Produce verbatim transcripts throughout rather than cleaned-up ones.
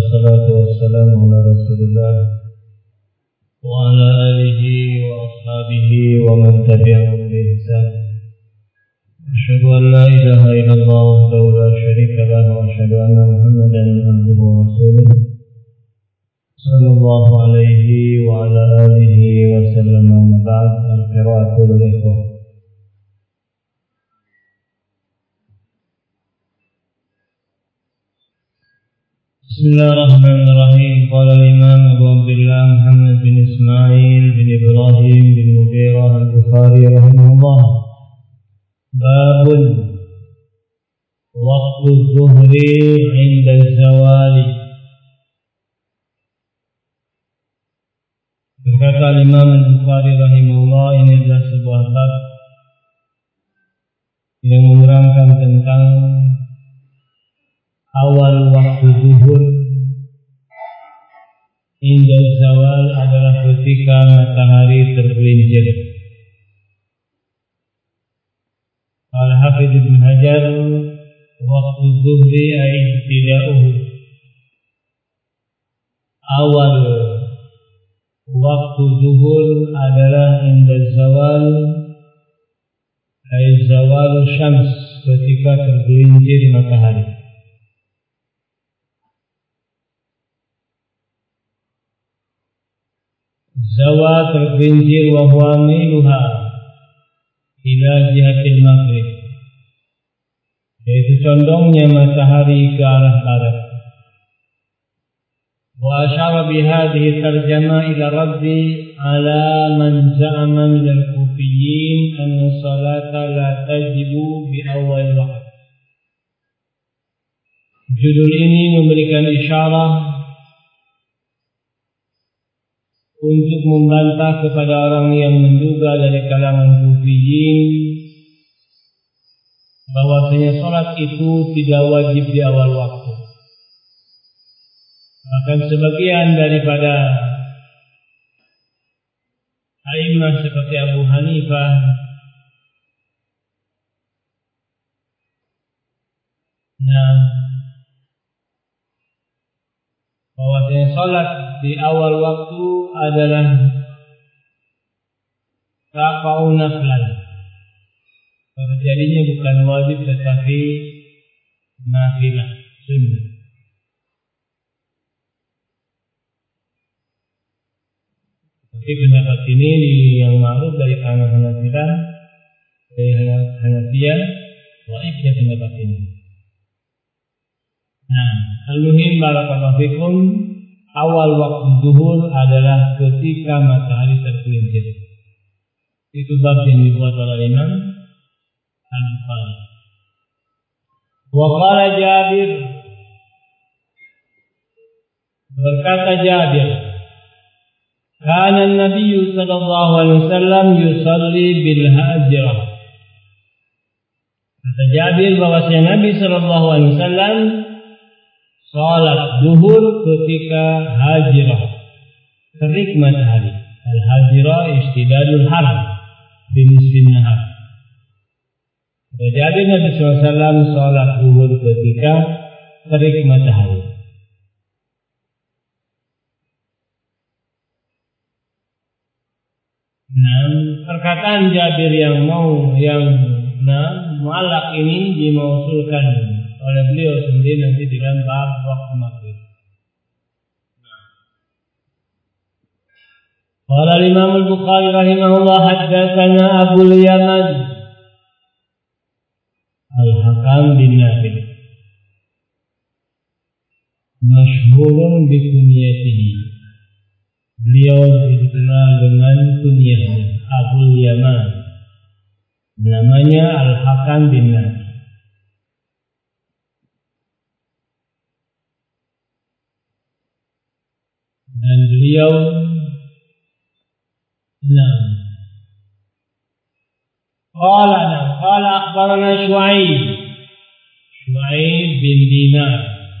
والصلاة والسلام على رسول الله وعلى آله وأصحابه ومن تبعهم بإحسان. أشهد أن لا إله إلا الله وحده لا شريك له وأشهد أن محمدا عبده ورسوله صلى الله عليه وعلى آله وسلم. أما بعد، القراءة للإخوة. بسم الله الرحمن الرحيم. قال الإمام أبو عبد الله محمد بن إسماعيل بن إبراهيم بن مغيرة البخاري رحمه الله: باب وقت الظهر عند الزوال. Berkata Imam Al-Bukhari rahimahullah, ini adalah sebuah bab yang menerangkan tentang awal waktu zuhur. Inda zawal adalah ketika matahari tergelincir. Al-Hafidh Ibn Hajar, waktu zuhri ibtida'uhu, awal waktu zuhur adalah inda zawal, ay zawal syams, ketika tergelincir matahari. Zawal tergelincir wa huwa mailuha ila jihatil maghrib, yaitu condongnya matahari ke arah barat. Wa asyara bihadhihi tarjama ila raddi ala man za'ama min al-kufiyyin anna salata la tajibu bi awal waqt. Judul ini memberikan isyarah untuk membantah kepada orang yang menduga dari kalangan kufiyyin bahwasanya salat itu tidak wajib di awal waktu. Bahkan sebagian daripada a'immah seperti Abu Hanifah nah bahwasanya salat di awal waktu adalah rafa'u naflan, terjadinya bukan wajib tetapi nafilah, sunnah. Tapi pendapat ini yang ma'ruf dari kalangan Hanafilah, dari Hanafiyah, dhaifnya pendapat ini. Nah, al-muhim barakallahu fikum, awal waktu zuhur adalah ketika matahari tergelincir. Itu bab yang dibuat oleh Imam Al-Bukhari. Wa qala Jabir, berkata Jabir, kana an-nabiy sallallahu alaihi wasallam yusalli bil hajirah. Kata Jabir bahwasanya Nabi sallallahu alaihi wasallam salat zuhur ketika hajirah, terik matahari. Al-hajirah istidadul har fi nisfin nahar. Jadi Nabi sallallahu alaihi wasallam salat zuhur ketika terik matahari. Nah, perkataan Jabir yang mau yang nah mu'allaq ini dimausulkan oleh beliau sendiri nanti di dalam bab waktu maghrib. Qala Imam Al-Bukhari rahimahullah, haddatsana Abu Yaman Al-Hakam bin Nafi', masyhurun bi kunyatihi. Beliau dikenal dengan kunyahnya Abu Yaman, namanya Al-Hakam bin Nafi'. Dan beliau nah qala nah qala akhbarana Syu'aib Syu'aib bin Dinar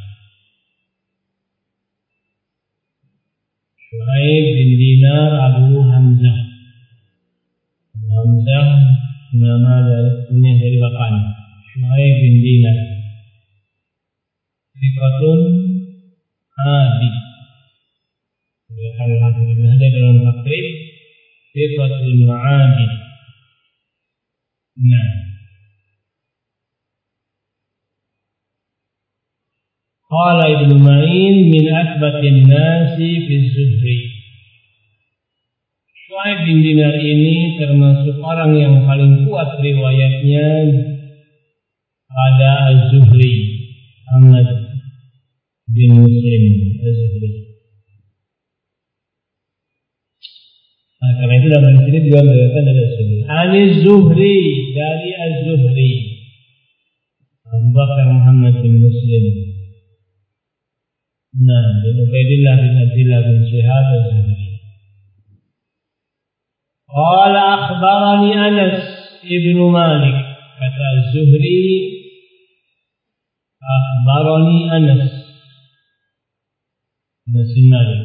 Syu'aib bin Dinar Abu Hamzah Abu Hamzah nama dari punya dari bapaknya Syu'aib bin Dinar Thiqatun abid. Kalau hadirin ada dalam takrib sifatul abid. Nah, qala Ibnu Ma'in min athbatin nasi fi Zuhri. Shu'aib bin Dinar ini termasuk orang yang paling kuat riwayatnya pada Az-Zuhri, Ahmad bin Muslim Az-Zuhri. Nah, karena itu dalam hadis ini juga diriwayatkan dari Az-Zuhri. Az-Zuhri dari Az-Zuhri, Abu Bakar Muhammad bin Muslim. Nah, bin Ubaidillah bin Abdillah bin Syihab Az-Zuhri. Qala akhbarani Anas ibnu Malik. Kata Az-Zuhri, akhbarani Anas. Anas bin Malik.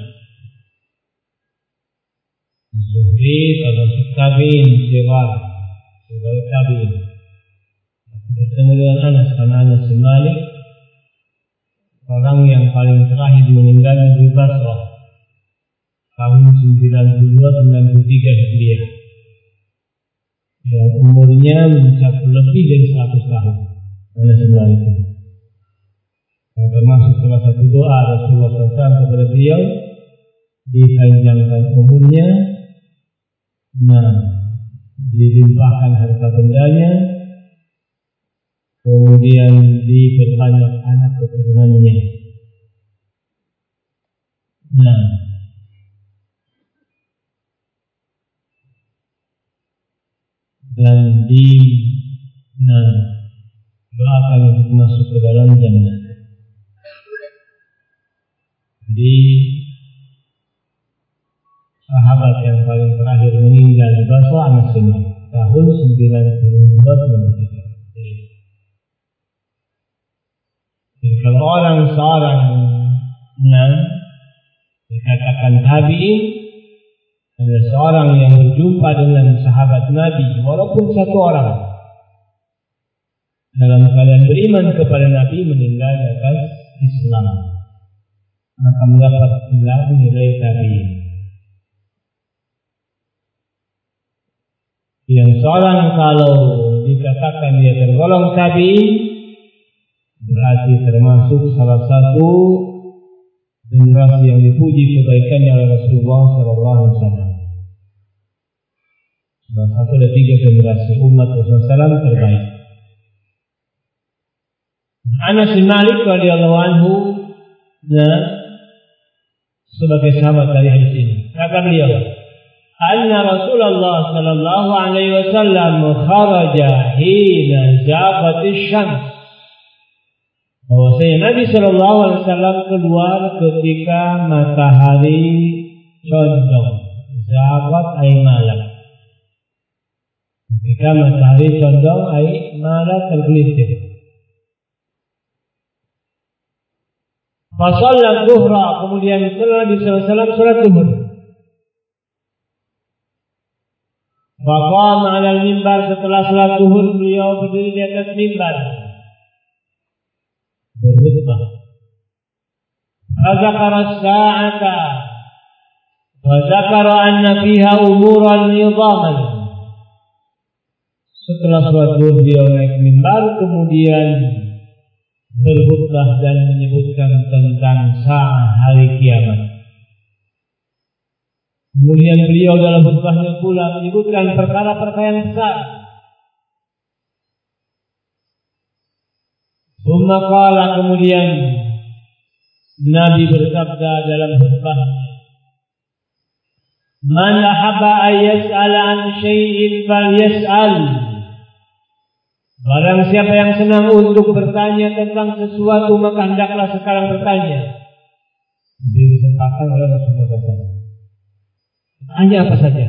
Az-Zuhri termasuk tabi'in sigar, sigar tabi'in. Bertemu dengan Anas karena Anas bin Malik orang yang paling terakhir meninggal di Basrah tahun sembilan puluh dua sembilan puluh tiga Hijriah, yang umurnya mencapai lebih dari seratus tahun. Anas bin Malik yang termasuk salah satu doa Rasulullah shallallahu alaihi wasallam kepada beliau, dipanjangkan umurnya, nah dilimpahkan harta bendanya, kemudian diperbanyak anak keturunannya. Nah, dan di nah doakan untuk masuk ke dalam jannah. Di sahabat yang paling terakhir meninggal di Basrah Anas bin Malik tahun sembilan puluh dua sembilan puluh tiga. Jadi kalau orang seorang yang dikatakan tabi'in ada seorang yang berjumpa dengan sahabat Nabi walaupun satu orang dalam keadaan beriman kepada Nabi meninggal di atas Islam, maka mendapat gelar nilai tabi'in. Yang seorang kalau dikatakan dia tergolong tabi'in berarti termasuk salah satu generasi yang dipuji kebaikannya oleh Rasulullah Sallallahu Alaihi Wasallam. Salah satu dari tiga generasi umat Rasulullah Sallallahu Alaihi Wasallam terbaik. Anas bin Malik radhiyallahu anhu, nah, sebagai sahabat dari hadis ini, kata beliau, anna Rasulullah Sallallahu Alaihi Wasallam kharaja hina zaghatis syams. Bahwasanya Nabi Shallallahu Alaihi Wasallam keluar ketika matahari condong, zaghat ay malam. Ketika matahari condong ay malam tergelincir. Fasalla zuhra, kemudian setelah Nabi Shallallahu Alaihi Wasallam salat zuhur. Faqama 'ala al-mimbar, setelah salat zuhur beliau berdiri di atas mimbar berkhutbah. Fadzakara as-sa'ata wa dzakara anna fiha umuran nidhaman. Setelah salat zuhur beliau naik mimbar, kemudian berkhutbah dan menyebutkan tentang saat hari kiamat. Kemudian beliau dalam khutbahnya pula menyebutkan perkara-perkara yang besar. Tsumma qala, kemudian Nabi bersabda dalam khutbahnya, man ahabba an yas'ala an syai'in falyas'al. Barang siapa yang senang untuk bertanya tentang sesuatu, maka hendaklah sekarang bertanya. Disempatkan oleh Rasulullah shallallahu alaihi wasallam. Tanya apa saja.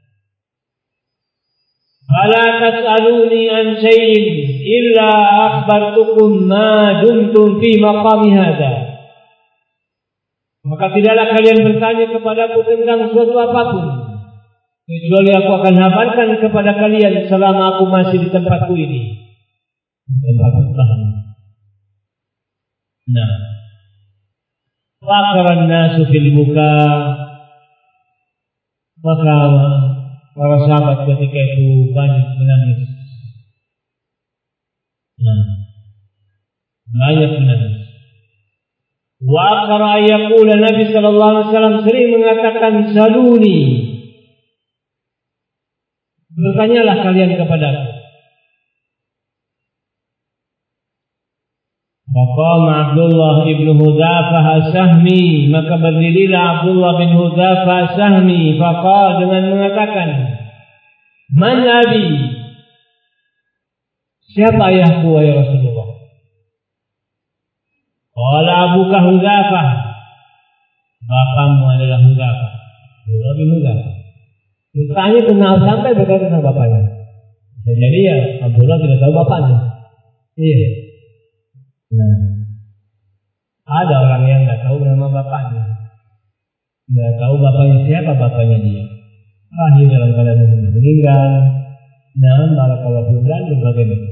Fala tas'aluni an syai'in illa akhbartukum ma dumtum fi maqami hadza. Maka tidaklah kalian bertanya kepadaku tentang suatu apapun, kecuali aku akan habarkan kepada kalian selama aku masih di tempatku ini. Tempat khutbahnya. Nah, Faqaran nasu fil buka. Maka para sahabat ketika itu banyak menangis. Nah, banyak menangis. Wa akhara yaqul Nabi sallallahu alaihi wasallam sering mengatakan saluni. Bertanyalah kalian kepadaku. Faqama Abdullah ibn Hudzafah as-Sahmi, maka berdirilah Abdullah bin Hudzafah as-Sahmi, faqala dengan mengatakan, "Man abi?" Siapa ayahku ya Rasulullah? Qala abuka Hudzafah. Bapakmu adalah Hudzafah. Abdullah bin Hudzafah. Tanya kenal sampai berkata tentang bapaknya. Bisa jadi ya Abdullah tidak tahu bapaknya. Iya. Nah, ada orang yang nggak tahu nama bapaknya, nggak tahu bapaknya siapa bapaknya dia. Lahir dalam keadaan meninggal. Nah, barakallahu dan berbagai macam.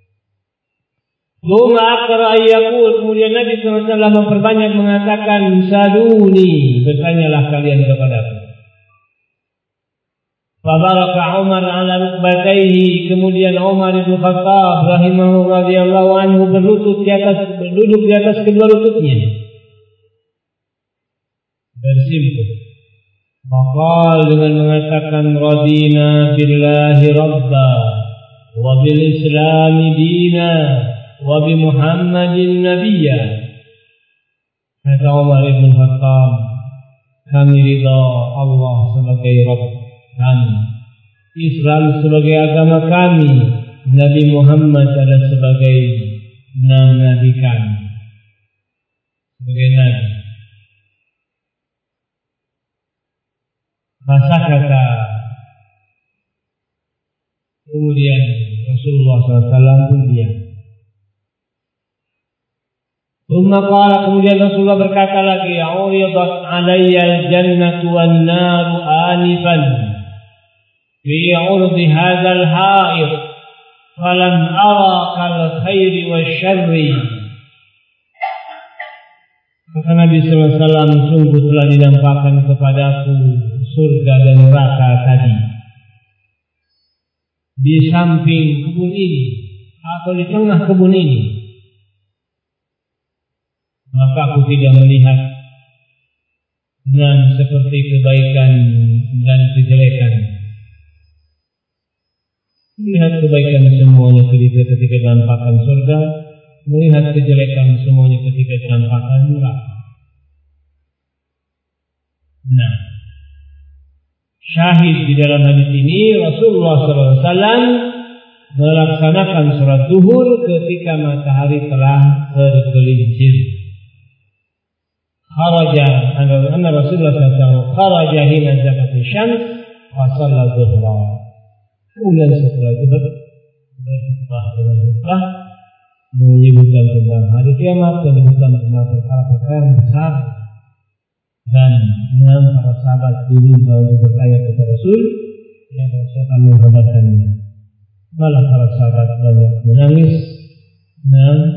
Luma akra ayyakul, kemudian Nabi sallallahu alaihi wasallam memperbanyak mengatakan saluni, bertanyalah kalian kepadaku. Fabaraka Umar ala rukbatayhi, kemudian Umar bin Khattab rahimahu radhiyallahu anhu berlutut di atas, berduduk di atas kedua lututnya. Bersimpuh. Faqal dengan mengatakan radina billahi rabba wa bil islami dina wa bi Muhammadin nabiyya. Kata Umar bin Khattab, kami ridha Allah sebagai Rabb kami, Islam sebagai agama kami, Nabi Muhammad adalah sebagai nabi kami, sebagai nabi. Masa kata kemudian Rasulullah sallallahu alaihi wasallam pun diam. Qala, kemudian Rasulullah berkata lagi, "Uridat alayya al-jannatu wan-naru anifan fi 'urdi hadzal ha'id falam ara kal khairi wasyarri." Kata Nabi sallallahu alaihi wasallam, sungguh telah dinampakkan kepadaku surga dan neraka tadi di samping kebun ini atau di tengah kebun ini, maka aku tidak melihat dengan seperti kebaikan dan kejelekan. Melihat kebaikan semuanya ketika ketika dinampakkan surga, melihat kejelekan semuanya ketika dinampakkan neraka. Nah, syahid di dalam hadis ini Rasulullah sallallahu alaihi wasallam melaksanakan sholat zuhur ketika matahari telah tergelincir. Kharaja anna Rasulullah sallallahu alaihi wasallam kharaja hina zakati syams wa shalla zuhra. Kemudian setelah itu berkhutbah dengan khutbah menyebutkan tentang hari kiamat, menyebutkan tentang perkara-perkara yang besar, dan enam para sahabat diminta untuk bertanya kepada Rasul yang Rasul akan mengkabarkannya. Malah para sahabat banyak menangis dan